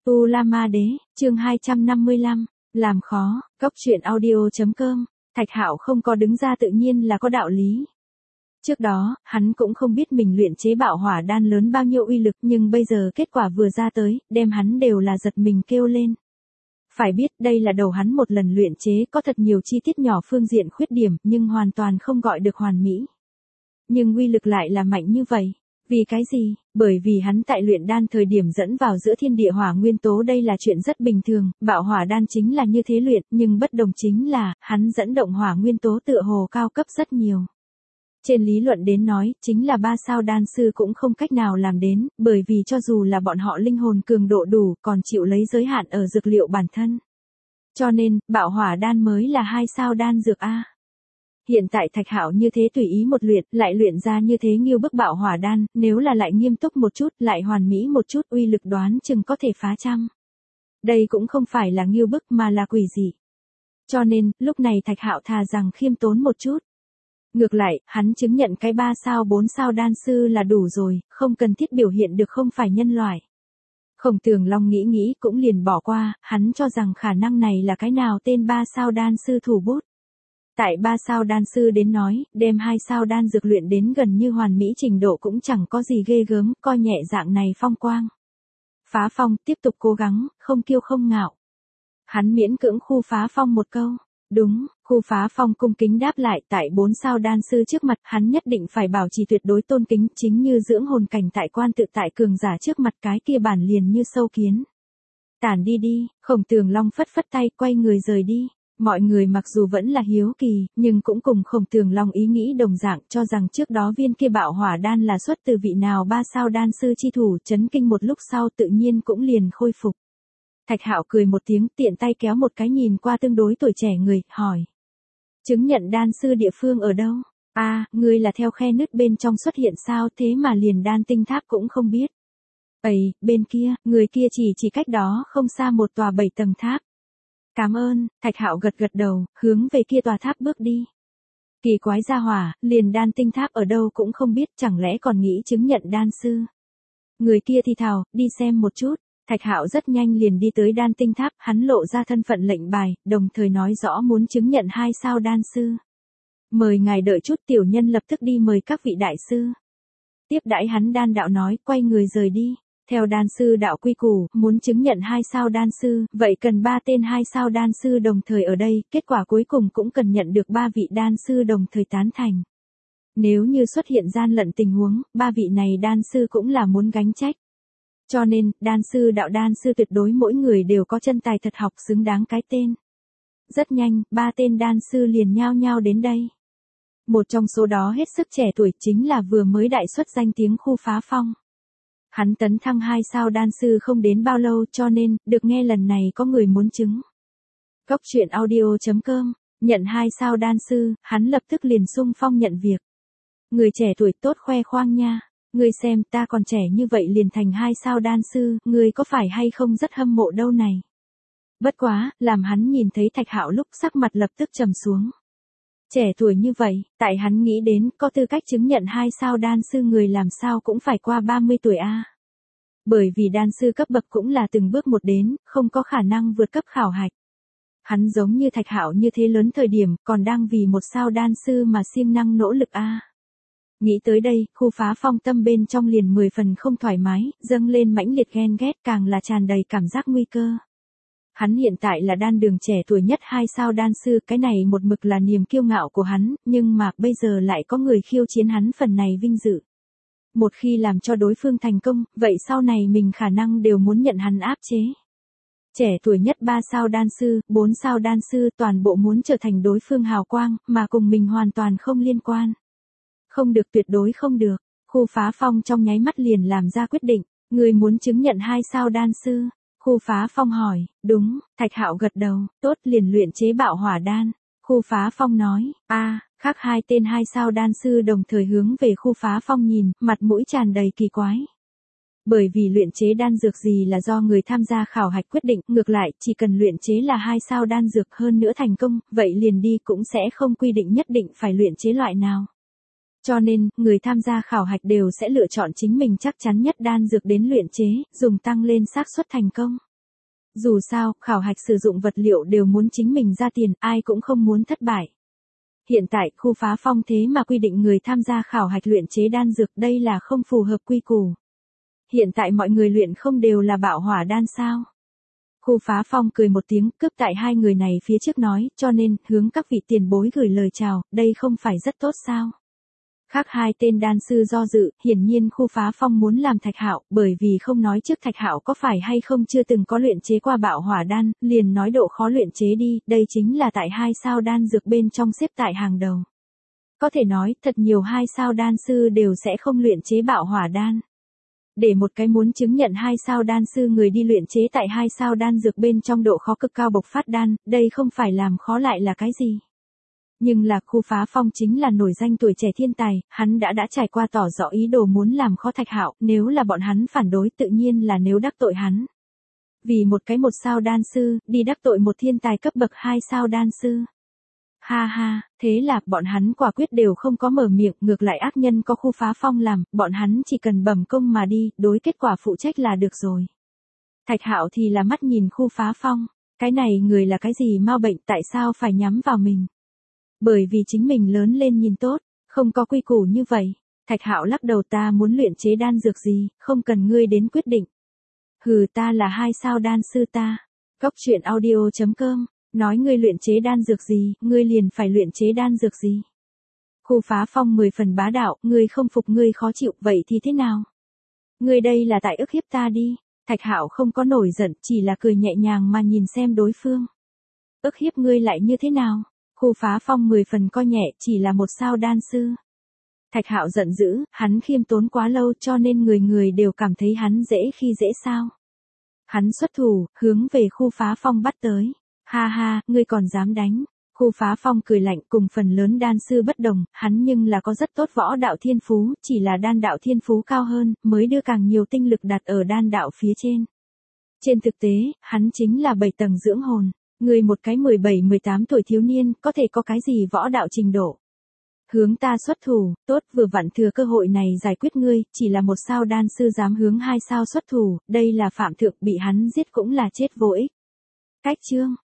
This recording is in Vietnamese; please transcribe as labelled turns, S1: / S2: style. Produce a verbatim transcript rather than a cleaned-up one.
S1: U La Ma Đế, chương hai trăm năm mươi lăm, làm khó, cốc truyện audio.com, Thạch Hạo không có đứng ra tự nhiên là có đạo lý. Trước đó, hắn cũng không biết mình luyện chế bạo hỏa đan lớn bao nhiêu uy lực, nhưng bây giờ kết quả vừa ra tới, đem hắn đều là giật mình kêu lên. Phải biết đây là đầu hắn một lần luyện chế có thật nhiều chi tiết nhỏ phương diện khuyết điểm, nhưng hoàn toàn không gọi được hoàn mỹ. Nhưng uy lực lại là mạnh như vậy. Vì cái gì? Bởi vì hắn tại luyện đan thời điểm dẫn vào giữa thiên địa hỏa nguyên tố, đây là chuyện rất bình thường, bạo hỏa đan chính là như thế luyện, nhưng bất đồng chính là, hắn dẫn động hỏa nguyên tố tựa hồ cao cấp rất nhiều. Trên lý luận đến nói, chính là ba sao đan sư cũng không cách nào làm đến, bởi vì cho dù là bọn họ linh hồn cường độ đủ, còn chịu lấy giới hạn ở dược liệu bản thân. Cho nên, bạo hỏa đan mới là hai sao đan dược A. Hiện tại Thạch Hạo như thế tùy ý một luyện, lại luyện ra như thế nghiêu bức bạo hỏa đan, nếu là lại nghiêm túc một chút, lại hoàn mỹ một chút, uy lực đoán chừng có thể phá trăm. Đây cũng không phải là nghiêu bức mà là quỷ dị. Cho nên, lúc này Thạch Hạo thà rằng khiêm tốn một chút. Ngược lại, hắn chứng nhận cái ba sao bốn sao đan sư là đủ rồi, không cần thiết biểu hiện được không phải nhân loại. Khổng Tường Long nghĩ nghĩ cũng liền bỏ qua, hắn cho rằng khả năng này là cái nào tên ba sao đan sư thủ bút. Tại ba sao đan sư đến nói, đem hai sao đan dược luyện đến gần như hoàn mỹ trình độ cũng chẳng có gì ghê gớm, coi nhẹ dạng này phong quang. Phá Phong tiếp tục cố gắng, không kiêu không ngạo. Hắn miễn cưỡng khu Phá Phong một câu. Đúng, khu Phá Phong cung kính đáp lại, tại bốn sao đan sư trước mặt, hắn nhất định phải bảo trì tuyệt đối tôn kính, chính như dưỡng hồn cảnh tại quan tự tại cường giả trước mặt, cái kia bản liền như sâu kiến. Tản đi đi, Khổng Tường Long phất phất tay, quay người rời đi. Mọi người mặc dù vẫn là hiếu kỳ, nhưng cũng cùng Khổng Tường Long ý nghĩ đồng dạng, cho rằng trước đó viên kia bạo hỏa đan là xuất từ vị nào ba sao đan sư chi thủ, chấn kinh một lúc sau tự nhiên cũng liền khôi phục. Thạch Hạo cười một tiếng, tiện tay kéo một cái nhìn qua tương đối tuổi trẻ người, hỏi. Chứng nhận đan sư địa phương ở đâu? A, à, ngươi là theo khe nứt bên trong xuất hiện sao, thế mà liền đan tinh tháp cũng không biết. Ây, bên kia, người kia chỉ chỉ cách đó không xa một tòa bảy tầng tháp. Cảm ơn, Thạch Hạo gật gật đầu, hướng về kia tòa tháp bước đi. Kỳ quái gia hỏa, liền đan tinh tháp ở đâu cũng không biết, chẳng lẽ còn nghĩ chứng nhận đan sư. Người kia thì thào, đi xem một chút. Thạch Hạo rất nhanh liền đi tới đan tinh tháp, hắn lộ ra thân phận lệnh bài, đồng thời nói rõ muốn chứng nhận hai sao đan sư. Mời ngài đợi chút, tiểu nhân lập tức đi mời các vị đại sư. Tiếp đãi hắn đan đạo nói, quay người rời đi. Theo đan sư đạo quy củ, muốn chứng nhận hai sao đan sư, vậy cần ba tên hai sao đan sư đồng thời ở đây, kết quả cuối cùng cũng cần nhận được ba vị đan sư đồng thời tán thành. Nếu như xuất hiện gian lận tình huống, ba vị này đan sư cũng là muốn gánh trách. Cho nên, đan sư đạo đan sư tuyệt đối mỗi người đều có chân tài thật học xứng đáng cái tên. Rất nhanh, ba tên đan sư liền nhao nhao đến đây. Một trong số đó hết sức trẻ tuổi chính là vừa mới đại xuất danh tiếng khu Phá Phong. Hắn tấn thăng hai sao đan sư không đến bao lâu, cho nên, được nghe lần này có người muốn chứng. Cốc truyện audio.com, nhận hai sao đan sư, hắn lập tức liền xung phong nhận việc. Người trẻ tuổi tốt khoe khoang nha. Ngươi xem, ta còn trẻ như vậy liền thành hai sao đan sư, ngươi có phải hay không rất hâm mộ đâu này. Bất quá, làm hắn nhìn thấy Thạch Hạo lúc sắc mặt lập tức trầm xuống. Trẻ tuổi như vậy, tại hắn nghĩ đến, có tư cách chứng nhận hai sao đan sư người làm sao cũng phải qua ba mươi tuổi a. Bởi vì đan sư cấp bậc cũng là từng bước một đến, không có khả năng vượt cấp khảo hạch. Hắn giống như Thạch Hạo như thế lớn thời điểm, còn đang vì một sao đan sư mà siêng năng nỗ lực a. Nghĩ tới đây, khu Phá Phong tâm bên trong liền mười phần không thoải mái, dâng lên mãnh liệt ghen ghét, càng là tràn đầy cảm giác nguy cơ. Hắn hiện tại là đan đường trẻ tuổi nhất hai sao đan sư, cái này một mực là niềm kiêu ngạo của hắn, nhưng mà bây giờ lại có người khiêu chiến hắn phần này vinh dự. Một khi làm cho đối phương thành công, vậy sau này mình khả năng đều muốn nhận hắn áp chế. Trẻ tuổi nhất ba sao đan sư, bốn sao đan sư toàn bộ muốn trở thành đối phương hào quang, mà cùng mình hoàn toàn không liên quan. Không được, tuyệt đối không được. Khu Phá Phong trong nháy mắt liền làm ra quyết định. Người muốn chứng nhận hai sao đan sư. Khu Phá Phong hỏi, đúng, Thạch Hạo gật đầu, tốt, liền luyện chế bạo hỏa đan. Khu Phá Phong nói, a, à, khác hai tên hai sao đan sư đồng thời hướng về Khu Phá Phong nhìn, mặt mũi tràn đầy kỳ quái. Bởi vì luyện chế đan dược gì là do người tham gia khảo hạch quyết định, ngược lại, chỉ cần luyện chế là hai sao đan dược hơn nữa thành công, vậy liền đi cũng sẽ không quy định nhất định phải luyện chế loại nào. Cho nên, người tham gia khảo hạch đều sẽ lựa chọn chính mình chắc chắn nhất đan dược đến luyện chế, dùng tăng lên xác suất thành công. Dù sao, khảo hạch sử dụng vật liệu đều muốn chính mình ra tiền, ai cũng không muốn thất bại. Hiện tại, khu phá phong thế mà quy định người tham gia khảo hạch luyện chế đan dược, đây là không phù hợp quy củ. Hiện tại mọi người luyện không đều là bạo hỏa đan sao? Khu phá phong cười một tiếng, cướp tại hai người này phía trước nói, cho nên, hướng các vị tiền bối gửi lời chào, đây không phải rất tốt sao? Khác hai tên đan sư do dự, hiển nhiên khu phá phong muốn làm Thạch Hạo, bởi vì không nói trước Thạch Hạo có phải hay không chưa từng có luyện chế qua bạo hỏa đan, liền nói độ khó luyện chế đi, đây chính là tại hai sao đan dược bên trong xếp tại hàng đầu. Có thể nói, thật nhiều hai sao đan sư đều sẽ không luyện chế bạo hỏa đan. Để một cái muốn chứng nhận hai sao đan sư người đi luyện chế tại hai sao đan dược bên trong độ khó cực cao bộc phát đan, đây không phải làm khó lại là cái gì. Nhưng là khu phá phong chính là nổi danh tuổi trẻ thiên tài, hắn đã đã trải qua tỏ rõ ý đồ muốn làm khó Thạch Hạo, nếu là bọn hắn phản đối tự nhiên là nếu đắc tội hắn. Vì một cái một sao đan sư, đi đắc tội một thiên tài cấp bậc hai sao đan sư. Ha ha, thế là bọn hắn quả quyết đều không có mở miệng, ngược lại ác nhân có khu phá phong làm, bọn hắn chỉ cần bẩm công mà đi, đối kết quả phụ trách là được rồi. Thạch Hạo thì là mắt nhìn khu phá phong, cái này người là cái gì mau bệnh, tại sao phải nhắm vào mình? Bởi vì chính mình lớn lên nhìn tốt, không có quy củ như vậy. Thạch Hạo lắc đầu, ta muốn luyện chế đan dược gì, không cần ngươi đến quyết định. Hừ, ta là hai sao đan sư ta. Góc truyện audio chấm com, nói ngươi luyện chế đan dược gì, ngươi liền phải luyện chế đan dược gì. Khu phá phong mười phần bá đạo, ngươi không phục ngươi khó chịu, vậy thì thế nào? Ngươi đây là tại ức hiếp ta đi. Thạch Hạo không có nổi giận, chỉ là cười nhẹ nhàng mà nhìn xem đối phương. Ức hiếp ngươi lại như thế nào? Khu phá phong mười phần coi nhẹ, chỉ là một sao đan sư. Thạch Hạo giận dữ, hắn khiêm tốn quá lâu cho nên người người đều cảm thấy hắn dễ khi dễ sao. Hắn xuất thủ, hướng về khu phá phong bắt tới. Ha ha, ngươi còn dám đánh. Khu phá phong cười lạnh, cùng phần lớn đan sư bất đồng, hắn nhưng là có rất tốt võ đạo thiên phú, chỉ là đan đạo thiên phú cao hơn, mới đưa càng nhiều tinh lực đặt ở đan đạo phía trên. Trên thực tế, hắn chính là bảy tầng dưỡng hồn. Người một cái mười bảy mười tám tuổi thiếu niên, có thể có cái gì võ đạo trình độ. Hướng ta xuất thủ, tốt, vừa vặn thừa cơ hội này giải quyết ngươi, chỉ là một sao đan sư dám hướng hai sao xuất thủ, đây là phạm thượng, bị hắn giết cũng là chết vô ích. Cách chương